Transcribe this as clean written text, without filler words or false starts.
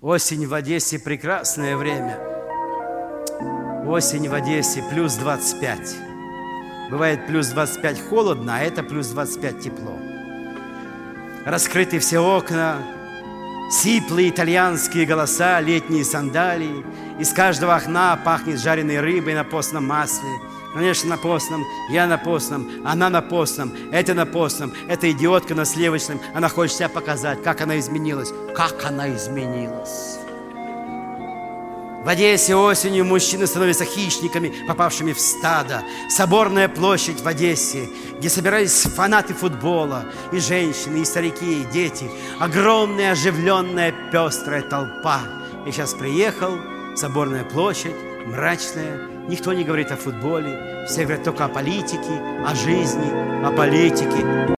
Осень в Одессе – прекрасное время. Осень в Одессе плюс 25. Бывает плюс 25 холодно, а это плюс 25 тепло. Раскрыты все окна, сиплые итальянские голоса, летние сандалии. Из каждого окна пахнет жареной рыбой на постном масле. Конечно, на постном, я на постном, она на постном, это на постном, эта идиотка на сливочном. Она хочет себя показать, как она изменилась. Как она изменилась. В Одессе осенью мужчины становятся хищниками, попавшими в стадо. Соборная площадь в Одессе, где собирались фанаты футбола, и женщины, и старики, и дети. Огромная, оживленная, пестрая толпа. Я сейчас приехал, Соборная площадь, мрачная. Никто не говорит о футболе. Все говорят только о политике, о жизни, о политике.